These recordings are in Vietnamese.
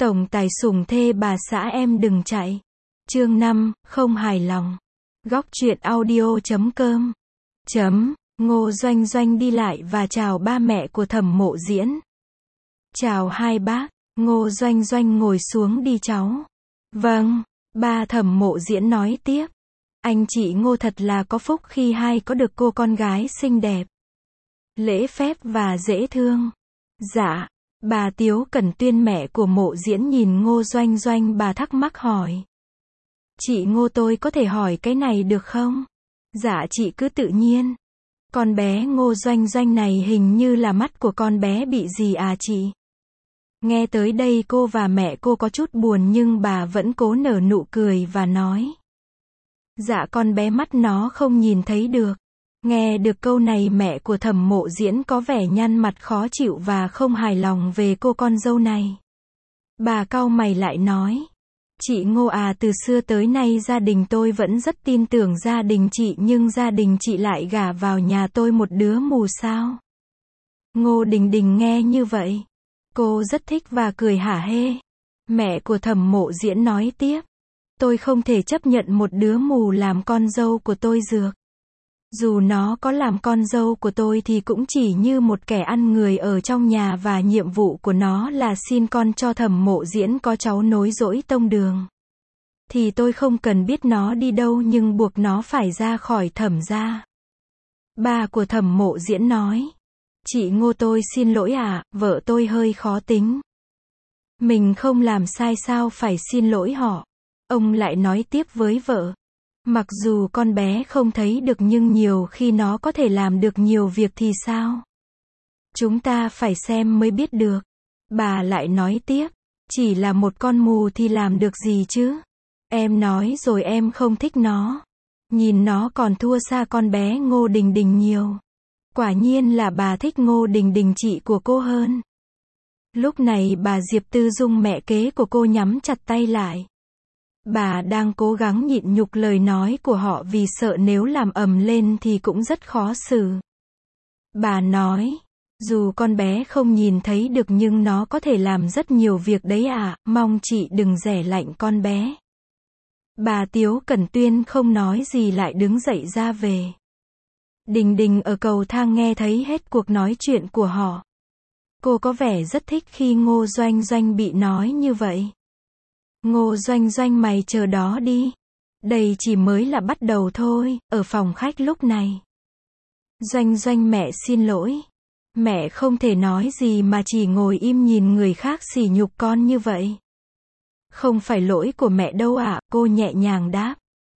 Tổng tài sủng thê bà xã em đừng chạy. Chương 5, không hài lòng. Góc truyện audio.com. Ngô Doanh Doanh đi lại và chào ba mẹ của Thẩm Mộ Diễn. Chào hai bác. Ngô Doanh Doanh ngồi xuống đi cháu. Vâng, ba Thẩm Mộ Diễn nói tiếp. Anh chị Ngô thật là có phúc khi hai có được cô con gái xinh đẹp, lễ phép và dễ thương. Dạ. Bà Tiếu Cẩn Tuyên mẹ của Mộ Diễn nhìn Ngô Doanh Doanh, bà thắc mắc hỏi. Chị Ngô, tôi có thể hỏi cái này được không? Dạ chị cứ tự nhiên. Con bé Ngô Doanh Doanh này hình như là mắt của con bé bị gì à chị? Nghe tới đây cô và mẹ cô có chút buồn nhưng bà vẫn cố nở nụ cười và nói. Dạ con bé mắt nó không nhìn thấy được. Nghe được câu này mẹ của Thẩm Mộ Diễn có vẻ nhăn mặt khó chịu và không hài lòng về cô con dâu này. Bà cau mày lại nói. Chị Ngô à, từ xưa tới nay gia đình tôi vẫn rất tin tưởng gia đình chị, nhưng gia đình chị lại gả vào nhà tôi một đứa mù sao? Ngô Đình Đình nghe như vậy, cô rất thích và cười hả hê. Mẹ của Thẩm Mộ Diễn nói tiếp. Tôi không thể chấp nhận một đứa mù làm con dâu của tôi được. Dù nó có làm con dâu của tôi thì cũng chỉ như một kẻ ăn người ở trong nhà, và nhiệm vụ của nó là xin con cho Thẩm Mộ Diễn có cháu nối dõi tông đường. Thì tôi không cần biết nó đi đâu, nhưng buộc nó phải ra khỏi Thẩm gia. Ba của Thẩm Mộ Diễn nói. Chị Ngô tôi xin lỗi ạ, vợ tôi hơi khó tính. Mình không làm sai sao phải xin lỗi họ. Ông lại nói tiếp với vợ. Mặc dù con bé không thấy được nhưng nhiều khi nó có thể làm được nhiều việc thì sao? Chúng ta phải xem mới biết được. Bà lại nói tiếp. Chỉ là một con mù thì làm được gì chứ? Em nói rồi em không thích nó. Nhìn nó còn thua xa con bé Ngô Đình Đình nhiều. Quả nhiên là bà thích Ngô Đình Đình chị của cô hơn. Lúc này bà Diệp Tư Dung mẹ kế của cô nhắm chặt tay lại. Bà đang cố gắng nhịn nhục lời nói của họ vì sợ nếu làm ầm lên thì cũng rất khó xử. Bà nói, dù con bé không nhìn thấy được nhưng nó có thể làm rất nhiều việc đấy ạ, mong chị đừng dè lạnh con bé. Bà Tiếu Cẩn Tuyên không nói gì lại đứng dậy ra về. Đình Đình ở cầu thang nghe thấy hết cuộc nói chuyện của họ. Cô có vẻ rất thích khi Ngô Doanh Doanh bị nói như vậy. Ngô Doanh Doanh mày chờ đó đi. Đây chỉ mới là bắt đầu thôi. Ở phòng khách lúc này. Doanh Doanh mẹ xin lỗi. Mẹ không thể nói gì mà chỉ ngồi im nhìn người khác sỉ nhục con như vậy. Không phải lỗi của mẹ đâu ạ, cô nhẹ nhàng đáp.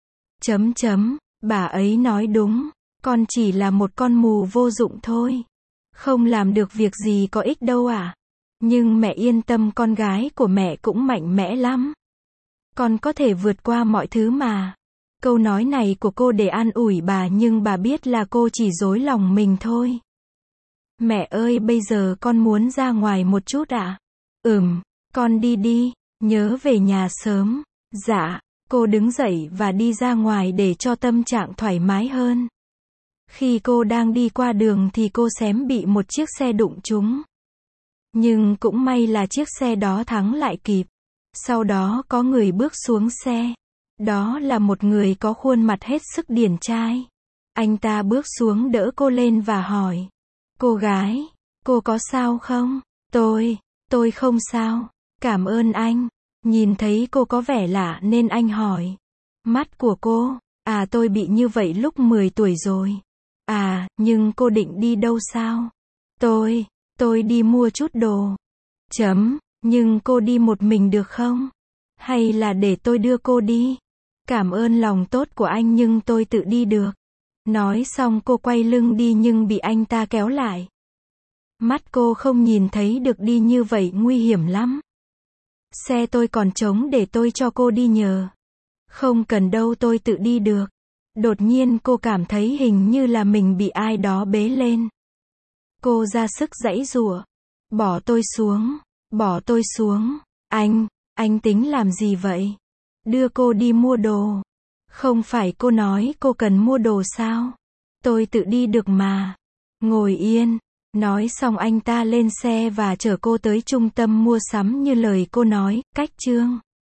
Bà ấy nói đúng. Con chỉ là một con mù vô dụng thôi. Không làm được việc gì có ích đâu ạ. Nhưng mẹ yên tâm, con gái của mẹ cũng mạnh mẽ lắm. Con có thể vượt qua mọi thứ mà. Câu nói này của cô để an ủi bà, nhưng bà biết là cô chỉ dối lòng mình thôi. Mẹ ơi, bây giờ con muốn ra ngoài một chút ạ. Con đi đi, nhớ về nhà sớm. Dạ, cô đứng dậy và đi ra ngoài để cho tâm trạng thoải mái hơn. Khi cô đang đi qua đường thì cô xém bị một chiếc xe đụng trúng. Nhưng cũng may là chiếc xe đó thắng lại kịp. Sau đó có người bước xuống xe. Đó là một người có khuôn mặt hết sức điển trai. Anh ta bước xuống đỡ cô lên và hỏi. Cô gái, cô có sao không? Tôi không sao. Cảm ơn anh. Nhìn thấy cô có vẻ lạ nên anh hỏi. Mắt của cô? À, tôi bị như vậy lúc 10 tuổi rồi. À, nhưng cô định đi đâu sao? Tôi đi mua chút đồ. Nhưng cô đi một mình được không? Hay là để tôi đưa cô đi? Cảm ơn lòng tốt của anh nhưng tôi tự đi được. Nói xong cô quay lưng đi nhưng bị anh ta kéo lại. Mắt cô không nhìn thấy được, đi như vậy nguy hiểm lắm. Xe tôi còn trống, để tôi cho cô đi nhờ. Không cần đâu, tôi tự đi được. Đột nhiên cô cảm thấy hình như là mình bị ai đó bế lên. Cô ra sức giãy giụa. Bỏ tôi xuống. Bỏ tôi xuống. Anh tính làm gì vậy? Đưa cô đi mua đồ. Không phải cô nói cô cần mua đồ sao? Tôi tự đi được mà. Ngồi yên. Nói xong anh ta lên xe và chở cô tới trung tâm mua sắm như lời cô nói, cách Trương